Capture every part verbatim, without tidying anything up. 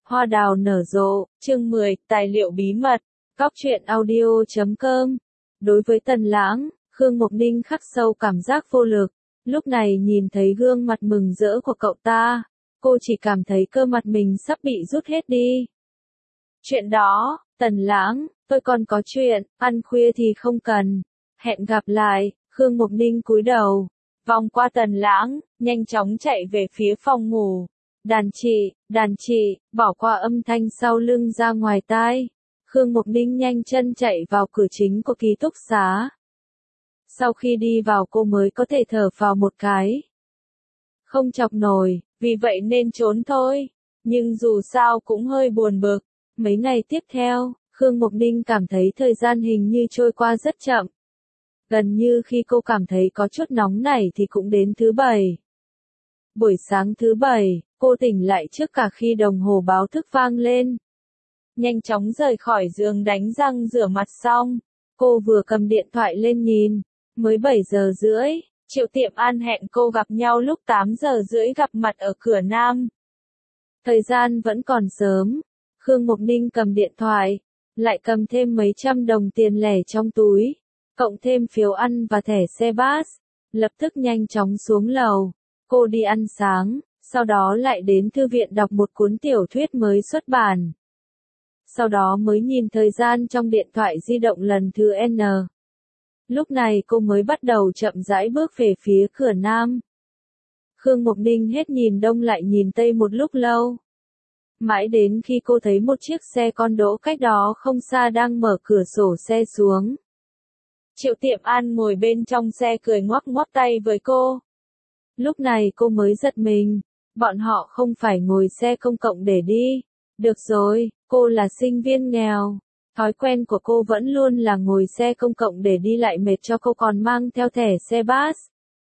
Hoa đào nở rộ, chương mười, tài liệu bí mật, góc truyện audio chấm com. Đối với Tần Lãng, Khương Mộc Ninh khắc sâu cảm giác vô lực. Lúc này nhìn thấy gương mặt mừng rỡ của cậu ta, cô chỉ cảm thấy cơ mặt mình sắp bị rút hết đi. Chuyện đó, Tần Lãng, tôi còn có chuyện, ăn khuya thì không cần. Hẹn gặp lại, Khương Mộc Ninh cúi đầu, vòng qua Tần Lãng, nhanh chóng chạy về phía phòng ngủ. Đàn chị, đàn chị, bỏ qua âm thanh sau lưng ra ngoài tai. Khương Mộc Ninh nhanh chân chạy vào cửa chính của ký túc xá. Sau khi đi vào cô mới có thể thở phào một cái. Không chọc nổi, vì vậy nên trốn thôi. Nhưng dù sao cũng hơi buồn bực. Mấy ngày tiếp theo, Khương Mộc Ninh cảm thấy thời gian hình như trôi qua rất chậm. Gần như khi cô cảm thấy có chút nóng nảy thì cũng đến thứ bảy. Buổi sáng thứ bảy, cô tỉnh lại trước cả khi đồng hồ báo thức vang lên. Nhanh chóng rời khỏi giường đánh răng rửa mặt xong, cô vừa cầm điện thoại lên nhìn, mới bảy giờ rưỡi, Triệu Tiệm An hẹn cô gặp nhau lúc tám giờ rưỡi gặp mặt ở cửa Nam. Thời gian vẫn còn sớm, Khương Mộc Ninh cầm điện thoại, lại cầm thêm mấy trăm đồng tiền lẻ trong túi, cộng thêm phiếu ăn và thẻ xe bus, lập tức nhanh chóng xuống lầu. Cô đi ăn sáng, sau đó lại đến thư viện đọc một cuốn tiểu thuyết mới xuất bản. Sau đó mới nhìn thời gian trong điện thoại di động lần thứ N. Lúc này cô mới bắt đầu chậm rãi bước về phía cửa Nam. Khương Mộc Ninh hết nhìn đông lại nhìn tây một lúc lâu. Mãi đến khi cô thấy một chiếc xe con đỗ cách đó không xa đang mở cửa sổ xe xuống. Triệu Tiệm An ngồi bên trong xe cười ngoắc ngoắc tay với cô. Lúc này cô mới giật mình, bọn họ không phải ngồi xe công cộng để đi. Được rồi, cô là sinh viên nghèo. Thói quen của cô vẫn luôn là ngồi xe công cộng để đi lại mệt cho cô còn mang theo thẻ xe bus.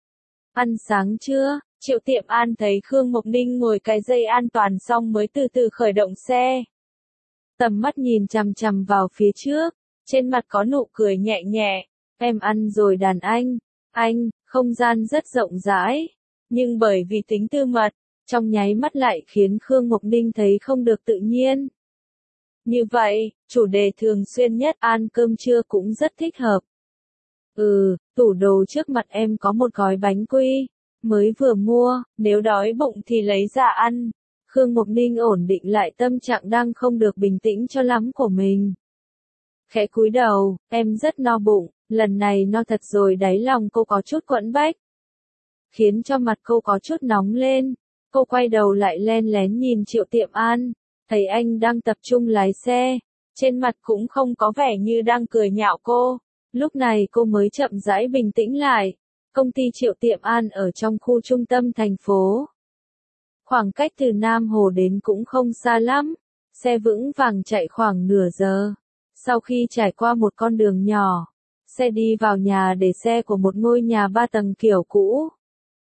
Ăn sáng chưa? Triệu Tiệm An thấy Khương Mộc Ninh ngồi cái dây an toàn xong mới từ từ khởi động xe. Tầm mắt nhìn chằm chằm vào phía trước, trên mặt có nụ cười nhẹ nhẹ. Em ăn rồi đàn anh. Anh, không gian rất rộng rãi. Nhưng bởi vì tính tư mật, trong nháy mắt lại khiến Khương Mộc Ninh thấy không được tự nhiên. Như vậy, chủ đề thường xuyên nhất ăn cơm trưa cũng rất thích hợp. Ừ, tủ đồ trước mặt em có một gói bánh quy, mới vừa mua, nếu đói bụng thì lấy ra ăn. Khương Mộc Ninh ổn định lại tâm trạng đang không được bình tĩnh cho lắm của mình. Khẽ cúi đầu, em rất no bụng, lần này no thật rồi đáy lòng cô có chút quẫn bách. Khiến cho mặt cô có chút nóng lên, cô quay đầu lại len lén nhìn Triệu Tiệm An, thấy anh đang tập trung lái xe, trên mặt cũng không có vẻ như đang cười nhạo cô, lúc này cô mới chậm rãi bình tĩnh lại, công ty Triệu Tiệm An ở trong khu trung tâm thành phố. Khoảng cách từ Nam Hồ đến cũng không xa lắm, xe vững vàng chạy khoảng nửa giờ, sau khi trải qua một con đường nhỏ, xe đi vào nhà để xe của một ngôi nhà ba tầng kiểu cũ.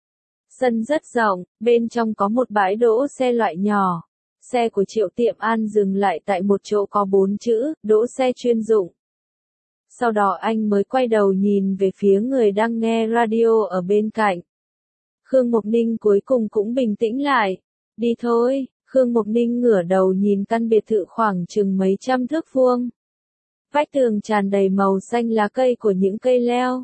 Sân rất rộng, bên trong có một bãi đỗ xe loại nhỏ. Xe của Triệu Tiệm An dừng lại tại một chỗ có bốn chữ, đỗ xe chuyên dụng. Sau đó anh mới quay đầu nhìn về phía người đang nghe radio ở bên cạnh. Khương Mộc Ninh cuối cùng cũng bình tĩnh lại. Đi thôi, Khương Mộc Ninh ngửa đầu nhìn căn biệt thự khoảng chừng mấy trăm thước vuông. Vách tường tràn đầy màu xanh lá cây của những cây leo.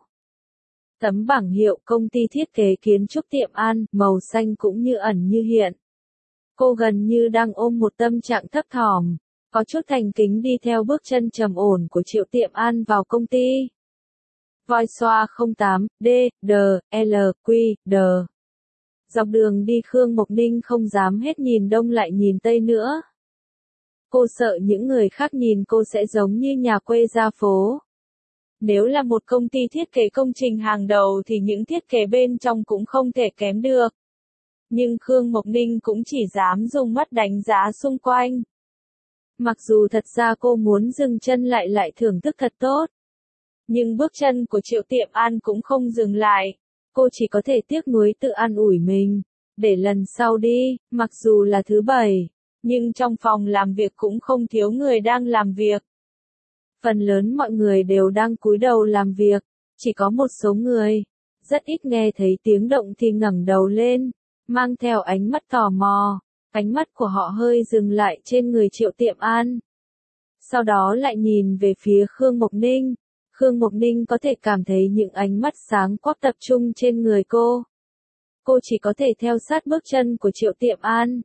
Tấm bảng hiệu công ty thiết kế kiến trúc Tiệm An, màu xanh cũng như ẩn như hiện. Cô gần như đang ôm một tâm trạng thấp thỏm, có chút thành kính đi theo bước chân trầm ổn của Triệu Tiệm An vào công ty. Voi xoa không tám, D, D, L, Q, D. Dọc đường đi Khương Mộc Ninh không dám hết nhìn đông lại nhìn tây nữa. Cô sợ những người khác nhìn cô sẽ giống như nhà quê ra phố. Nếu là một công ty thiết kế công trình hàng đầu thì những thiết kế bên trong cũng không thể kém được. Nhưng Khương Mộc Ninh cũng chỉ dám dùng mắt đánh giá xung quanh. Mặc dù thật ra cô muốn dừng chân lại lại thưởng thức thật tốt. Nhưng bước chân của Triệu Tiệm An cũng không dừng lại. Cô chỉ có thể tiếc nuối tự an ủi mình. Để lần sau đi, mặc dù là thứ bảy. Nhưng trong phòng làm việc cũng không thiếu người đang làm việc. Phần lớn mọi người đều đang cúi đầu làm việc. Chỉ có một số người, rất ít nghe thấy tiếng động thì ngẩng đầu lên, mang theo ánh mắt tò mò. Ánh mắt của họ hơi dừng lại trên người Triệu Tiệm An. Sau đó lại nhìn về phía Khương Mộc Ninh. Khương Mộc Ninh có thể cảm thấy những ánh mắt sáng quắc tập trung trên người cô. Cô chỉ có thể theo sát bước chân của Triệu Tiệm An.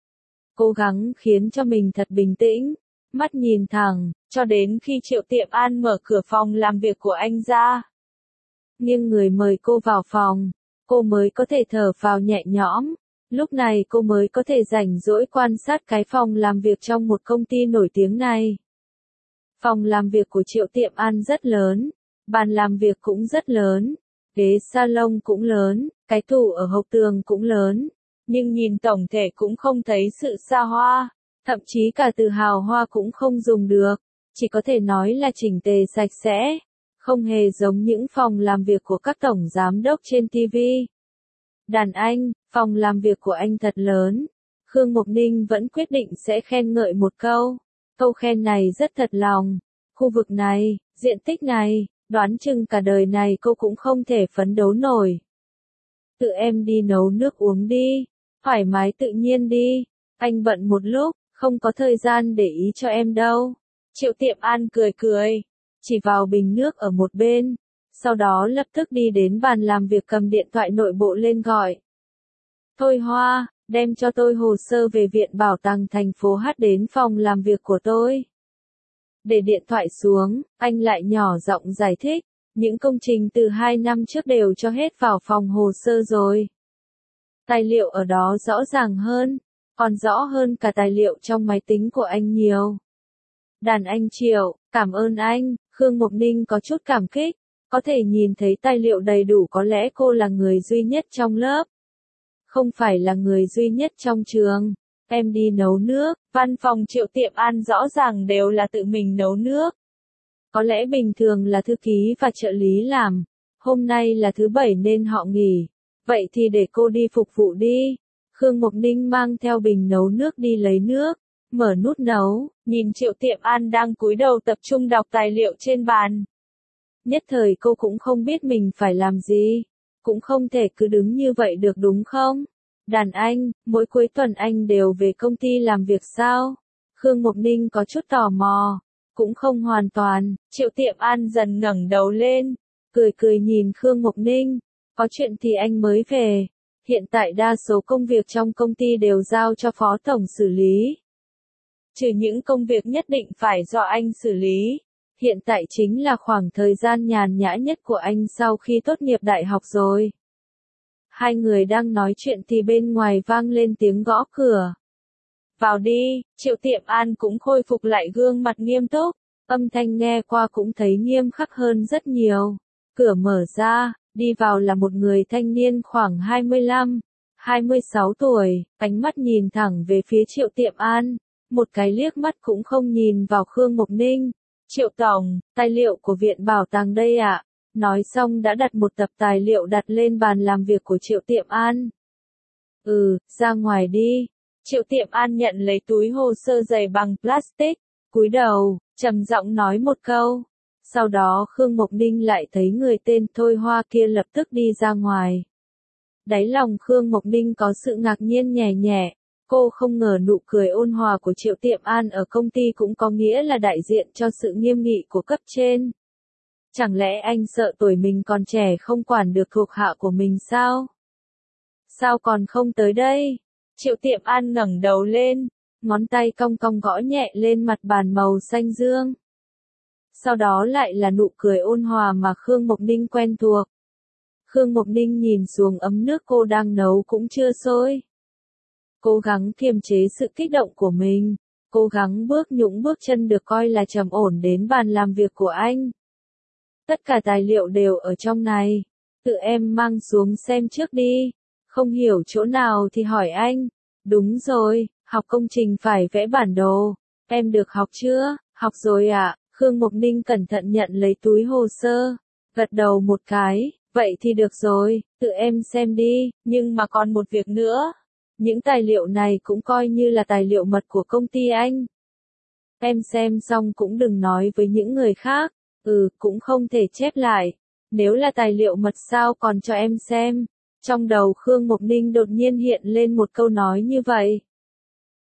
Cố gắng khiến cho mình thật bình tĩnh, mắt nhìn thẳng, cho đến khi Triệu Tiệm An mở cửa phòng làm việc của anh ra. Nhưng người mời cô vào phòng, cô mới có thể thở phào nhẹ nhõm. Lúc này cô mới có thể rảnh rỗi quan sát cái phòng làm việc trong một công ty nổi tiếng này. Phòng làm việc của Triệu Tiệm An rất lớn, bàn làm việc cũng rất lớn, ghế salon cũng lớn, cái tủ ở hộc tường cũng lớn, nhưng nhìn tổng thể cũng không thấy sự xa hoa, thậm chí cả từ hào hoa cũng không dùng được, chỉ có thể nói là chỉnh tề sạch sẽ, không hề giống những phòng làm việc của các tổng giám đốc trên ti vi. Đàn anh, phòng làm việc của anh thật lớn. Khương Mộc Ninh vẫn quyết định sẽ khen ngợi một câu. Câu khen này rất thật lòng. Khu vực này, diện tích này, đoán chừng cả đời này cô cũng không thể phấn đấu nổi. Tự em đi nấu nước uống đi, thoải mái tự nhiên đi. Anh bận một lúc, không có thời gian để ý cho em đâu. Triệu Tiệm An cười cười, chỉ vào bình nước ở một bên. Sau đó lập tức đi đến bàn làm việc cầm điện thoại nội bộ lên gọi. Thôi Hoa, đem cho tôi hồ sơ về Viện Bảo tàng thành phố H đến phòng làm việc của tôi. Để điện thoại xuống, anh lại nhỏ giọng giải thích, những công trình từ hai năm trước đều cho hết vào phòng hồ sơ rồi. Tài liệu ở đó rõ ràng hơn, còn rõ hơn cả tài liệu trong máy tính của anh nhiều. Đàn anh Triệu, cảm ơn anh. Khương Mộc Ninh có chút cảm kích. Có thể nhìn thấy tài liệu đầy đủ, có lẽ cô là người duy nhất trong lớp. Không phải là người duy nhất trong trường. Em đi nấu nước. Văn phòng Triệu Tiệm An rõ ràng đều là tự mình nấu nước. Có lẽ bình thường là thư ký và trợ lý làm. Hôm nay là thứ bảy nên họ nghỉ. Vậy thì để cô đi phục vụ đi. Khương Mộc Ninh mang theo bình nấu nước đi lấy nước. Mở nút nấu, nhìn Triệu Tiệm An đang cúi đầu tập trung đọc tài liệu trên bàn. Nhất thời cô cũng không biết mình phải làm gì. Cũng không thể cứ đứng như vậy được đúng không? Đàn anh, mỗi cuối tuần anh đều về công ty làm việc sao? Khương Mộc Ninh có chút tò mò. Cũng không hoàn toàn. Triệu Tiệm An dần ngẩng đầu lên. Cười cười nhìn Khương Mộc Ninh. Có chuyện thì anh mới về. Hiện tại đa số công việc trong công ty đều giao cho phó tổng xử lý. Trừ những công việc nhất định phải do anh xử lý. Hiện tại chính là khoảng thời gian nhàn nhã nhất của anh sau khi tốt nghiệp đại học rồi. Hai người đang nói chuyện thì bên ngoài vang lên tiếng gõ cửa. Vào đi. Triệu Tiệm An cũng khôi phục lại gương mặt nghiêm túc. Âm thanh nghe qua cũng thấy nghiêm khắc hơn rất nhiều. Cửa mở ra, đi vào là một người thanh niên khoảng hai mươi lăm, hai mươi sáu tuổi, ánh mắt nhìn thẳng về phía Triệu Tiệm An. Một cái liếc mắt cũng không nhìn vào Khương Mộc Ninh. Triệu tổng, tài liệu của Viện Bảo tàng đây ạ. Nói xong đã đặt một tập tài liệu đặt lên bàn làm việc của Triệu Tiệm An. Ừ, ra ngoài đi. Triệu Tiệm An nhận lấy túi hồ sơ dày bằng plastic, cúi đầu, trầm giọng nói một câu. Sau đó Khương Mộc Ninh lại thấy người tên Thôi Hoa kia lập tức đi ra ngoài. Đáy lòng Khương Mộc Ninh có sự ngạc nhiên nhẹ nhẹ. Cô không ngờ nụ cười ôn hòa của Triệu Tiệm An ở công ty cũng có nghĩa là đại diện cho sự nghiêm nghị của cấp trên. Chẳng lẽ anh sợ tuổi mình còn trẻ không quản được thuộc hạ của mình sao? Sao còn không tới đây? Triệu Tiệm An ngẩng đầu lên, ngón tay cong cong gõ nhẹ lên mặt bàn màu xanh dương. Sau đó lại là nụ cười ôn hòa mà Khương Mộc Ninh quen thuộc. Khương Mộc Ninh nhìn xuống ấm nước cô đang nấu cũng chưa sôi. Cố gắng kiềm chế sự kích động của mình, cố gắng bước những bước chân được coi là trầm ổn đến bàn làm việc của anh. Tất cả tài liệu đều ở trong này, tự em mang xuống xem trước đi, không hiểu chỗ nào thì hỏi anh. Đúng rồi, học công trình phải vẽ bản đồ, em được học chưa? Học rồi ạ. Khương Mộc Ninh cẩn thận nhận lấy túi hồ sơ, gật đầu một cái, vậy thì được rồi, tự em xem đi, nhưng mà còn một việc nữa. Những tài liệu này cũng coi như là tài liệu mật của công ty anh. Em xem xong cũng đừng nói với những người khác. Ừ, cũng không thể chép lại. Nếu là tài liệu mật sao còn cho em xem. Trong đầu Khương Mộc Ninh đột nhiên hiện lên một câu nói như vậy.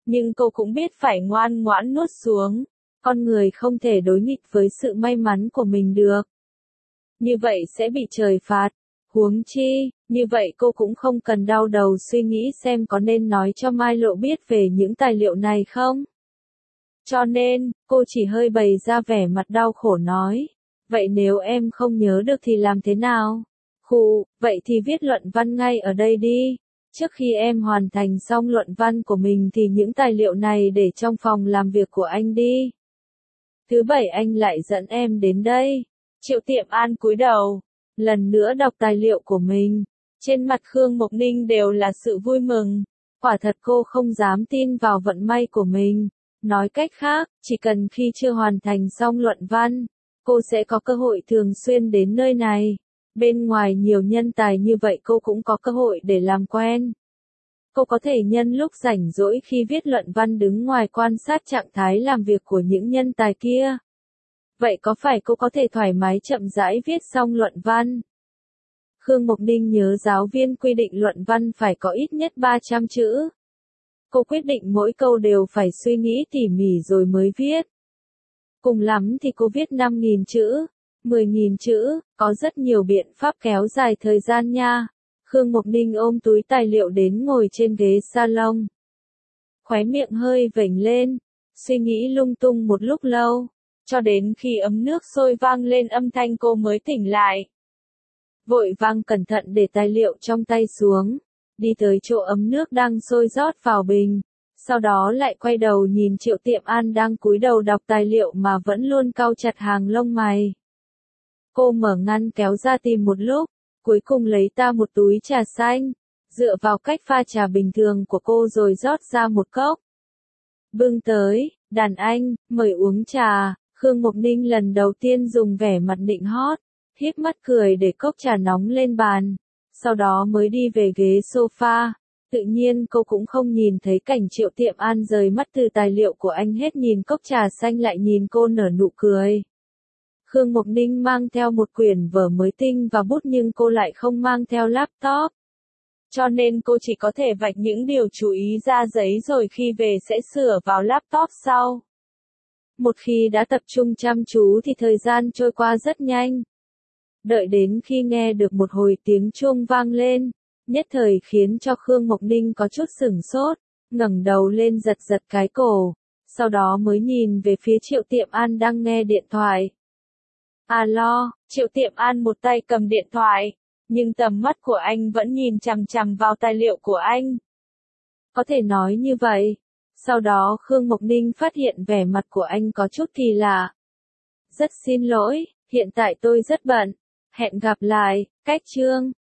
nhưng cô cũng biết phải ngoan ngoãn nuốt xuống. Con người không thể đối nghịch với sự may mắn của mình được. Như vậy sẽ bị trời phạt. Huống chi, như vậy cô cũng không cần đau đầu suy nghĩ xem có nên nói cho Mai Lộ biết về những tài liệu này không. Cho nên, cô chỉ hơi bày ra vẻ mặt đau khổ nói. Vậy nếu em không nhớ được thì làm thế nào? Khụ, vậy thì viết luận văn ngay ở đây đi. Trước khi em hoàn thành xong luận văn của mình thì những tài liệu này để trong phòng làm việc của anh đi. Thứ bảy anh lại dẫn em đến đây. Triệu Tiệm An cúi đầu, lần nữa đọc tài liệu của mình. Trên mặt Khương Mộc Ninh đều là sự vui mừng. Quả thật cô không dám tin vào vận may của mình. Nói cách khác, chỉ cần khi chưa hoàn thành xong luận văn, cô sẽ có cơ hội thường xuyên đến nơi này. Bên ngoài nhiều nhân tài như vậy cô cũng có cơ hội để làm quen. Cô có thể nhân lúc rảnh rỗi khi viết luận văn đứng ngoài quan sát trạng thái làm việc của những nhân tài kia. Vậy có phải cô có thể thoải mái chậm rãi viết xong luận văn? Khương Mộc Ninh nhớ giáo viên quy định luận văn phải có ít nhất ba trăm chữ. Cô quyết định mỗi câu đều phải suy nghĩ tỉ mỉ rồi mới viết. Cùng lắm thì cô viết năm nghìn chữ, mười nghìn chữ, có rất nhiều biện pháp kéo dài thời gian nha. Khương Mộc Ninh ôm túi tài liệu đến ngồi trên ghế salon. Khóe miệng hơi vểnh lên, suy nghĩ lung tung một lúc lâu, cho đến khi ấm nước sôi vang lên âm thanh cô mới tỉnh lại. Vội vàng cẩn thận để tài liệu trong tay xuống, đi tới chỗ ấm nước đang sôi rót vào bình, sau đó lại quay đầu nhìn Triệu Tiệm An đang cúi đầu đọc tài liệu mà vẫn luôn cau chặt hàng lông mày. Cô mở ngăn kéo ra tìm một lúc, cuối cùng lấy ra một túi trà xanh, dựa vào cách pha trà bình thường của cô rồi rót ra một cốc. Bưng tới, đàn anh, mời uống trà. Khương Mộc Ninh lần đầu tiên dùng vẻ mặt nịnh hót, híp mắt cười để cốc trà nóng lên bàn, sau đó mới đi về ghế sofa. Tự nhiên cô cũng không nhìn thấy cảnh Triệu Tiệm An rời mắt từ tài liệu của anh hết nhìn cốc trà xanh lại nhìn cô nở nụ cười. Khương Mộc Ninh mang theo một quyển vở mới tinh và bút nhưng cô lại không mang theo laptop. Cho nên cô chỉ có thể vạch những điều chú ý ra giấy rồi khi về sẽ sửa vào laptop sau. Một khi đã tập trung chăm chú thì thời gian trôi qua rất nhanh. Đợi đến khi nghe được một hồi tiếng chuông vang lên, nhất thời khiến cho Khương Mộc Ninh có chút sửng sốt, ngẩng đầu lên giật giật cái cổ, sau đó mới nhìn về phía Triệu Tiệm An đang nghe điện thoại. Alo, Triệu Tiệm An một tay cầm điện thoại, nhưng tầm mắt của anh vẫn nhìn chằm chằm vào tài liệu của anh. Có thể nói như vậy. Sau đó Khương Mộc Ninh phát hiện vẻ mặt của anh có chút kỳ lạ. Rất xin lỗi, hiện tại tôi rất bận. Hẹn gặp lại, cách chương.